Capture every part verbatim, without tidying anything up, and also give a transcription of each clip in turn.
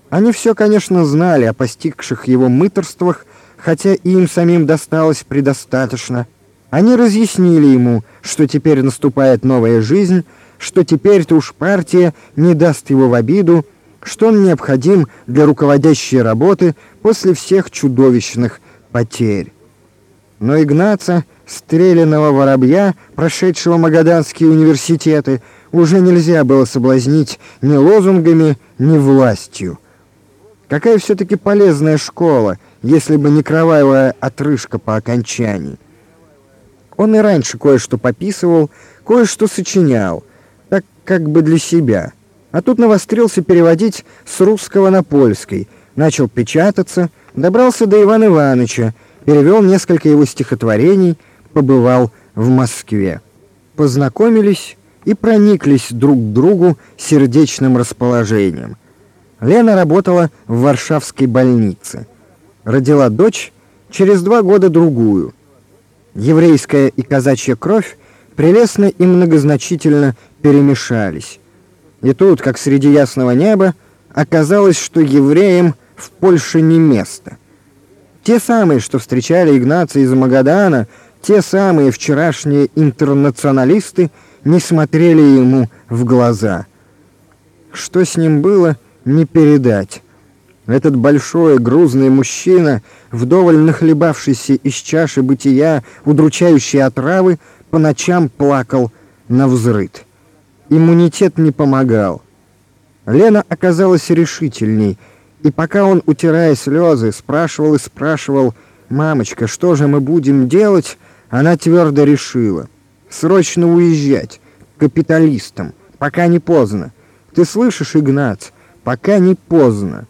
Они все, конечно, знали о постигших его мытарствах, хотя и им самим досталось предостаточно. Они разъяснили ему, что теперь наступает новая жизнь, что теперь-то уж партия не даст его в обиду, что он необходим для руководящей работы после всех чудовищных потерь. Но Игнаца, стрелянного воробья, прошедшего магаданские университеты, уже нельзя было соблазнить ни лозунгами, ни властью. Какая все-таки полезная школа, если бы не кровавая отрыжка по окончании. Он и раньше кое-что пописывал, кое-что сочинял, так как бы для себя. А тут навострился переводить с русского на польский, начал печататься, добрался до Ивана Ивановича, перевел несколько его стихотворений, побывал в Москве. Познакомились и прониклись друг к другу сердечным расположением. Лена работала в Варшавской больнице. Родила дочь, через два года другую. Еврейская и казачья кровь прелестно и многозначительно перемешались. И тут, как среди ясного неба, оказалось, что евреям в Польше не место. Те самые, что встречали Игнация из Магадана, те самые вчерашние интернационалисты, не смотрели ему в глаза. Что с ним было, не передать. Этот большой, грузный мужчина, вдоволь нахлебавшийся из чаши бытия удручающей отравы, по ночам плакал навзрыд. Иммунитет не помогал. Лена оказалась решительней, и пока он, утирая слезы, спрашивал и спрашивал: «Мамочка, что же мы будем делать?», она твердо решила: срочно уезжать, к капиталистам, пока не поздно. Ты слышишь, Игнат, пока не поздно.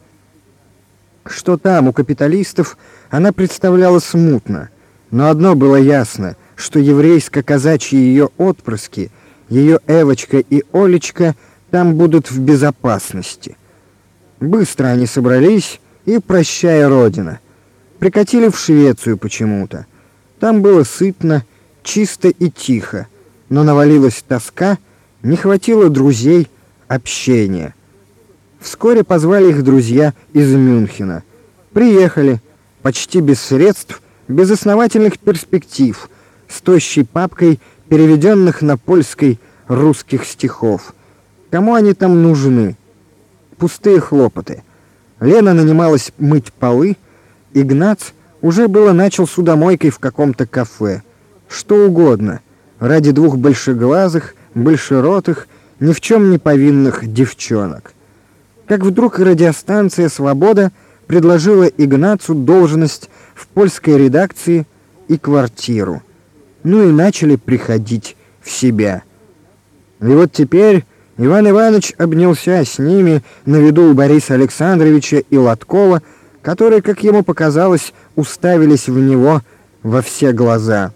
Что там у капиталистов, она представляла смутно, но одно было ясно, что еврейско-казачьи ее отпрыски, ее Эвочка и Олечка, там будут в безопасности. Быстро они собрались и, прощая родина, прикатили в Швецию почему-то. Там было сытно, чисто и тихо, но навалилась тоска, не хватило друзей, общения. Вскоре позвали их друзья из Мюнхена. Приехали, почти без средств, без основательных перспектив, с тощей папкой переведенных на польский русских стихов. Кому они там нужны? Пустые хлопоты. Лена нанималась мыть полы, Игнац уже было начал судомойкой в каком-то кафе. Что угодно, ради двух большеглазых, большеротых, ни в чем не повинных девчонок. Как вдруг радиостанция «Свобода» предложила Игнацу должность в польской редакции и квартиру. Ну и начали приходить в себя. И вот теперь Иван Иванович обнялся с ними на виду у Бориса Александровича и Лоткова, которые, как ему показалось, уставились в него во все глаза.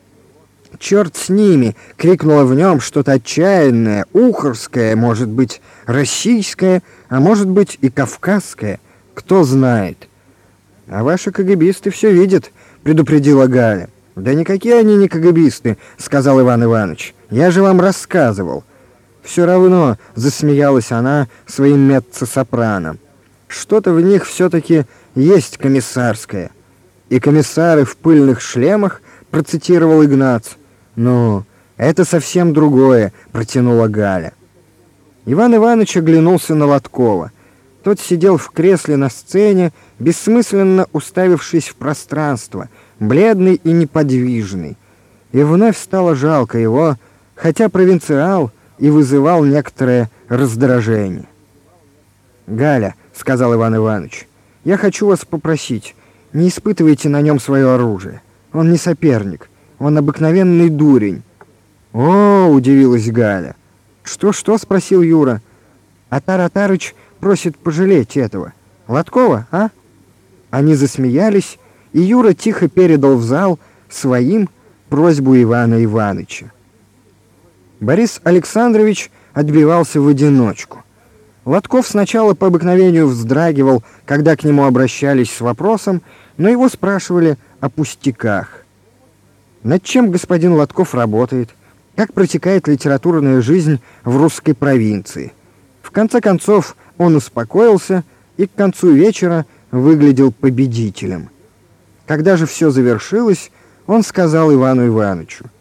«Черт с ними!» — крикнуло в нем что-то отчаянное, ухарское, может быть, российское, а может быть и кавказское. Кто знает. «А ваши кагибисты все видят», — предупредила Галя. «Да никакие они не кагибисты», — сказал Иван Иванович. «Я же вам рассказывал». «Все равно», — засмеялась она своим меццо-сопрано. «Что-то в них все-таки есть комиссарское». «И комиссары в пыльных шлемах», — процитировал Игнац. «Ну, это совсем другое», — протянула Галя. Иван Иванович оглянулся на Лоткова. Тот сидел в кресле на сцене, бессмысленно уставившись в пространство, бледный и неподвижный. И вновь стало жалко его, хотя провинциал и вызывал некоторое раздражение. «Галя», — сказал Иван Иванович, — «я хочу вас попросить, не испытывайте на нем свое оружие. Он не соперник, он обыкновенный дурень». «О!» — удивилась Галя. «Что-что?» — спросил Юра. «Атар Атарыч просит пожалеть этого. Лоткова, а?» Они засмеялись, и Юра тихо передал в зал своим просьбу Ивана Ивановича. Борис Александрович отбивался в одиночку. Лотков сначала по обыкновению вздрагивал, когда к нему обращались с вопросом, но его спрашивали о пустяках. Над чем господин Лотков работает? Как протекает литературная жизнь в русской провинции? В конце концов он успокоился, и к концу вечера выглядел победителем. Когда же все завершилось, он сказал Ивану Ивановичу: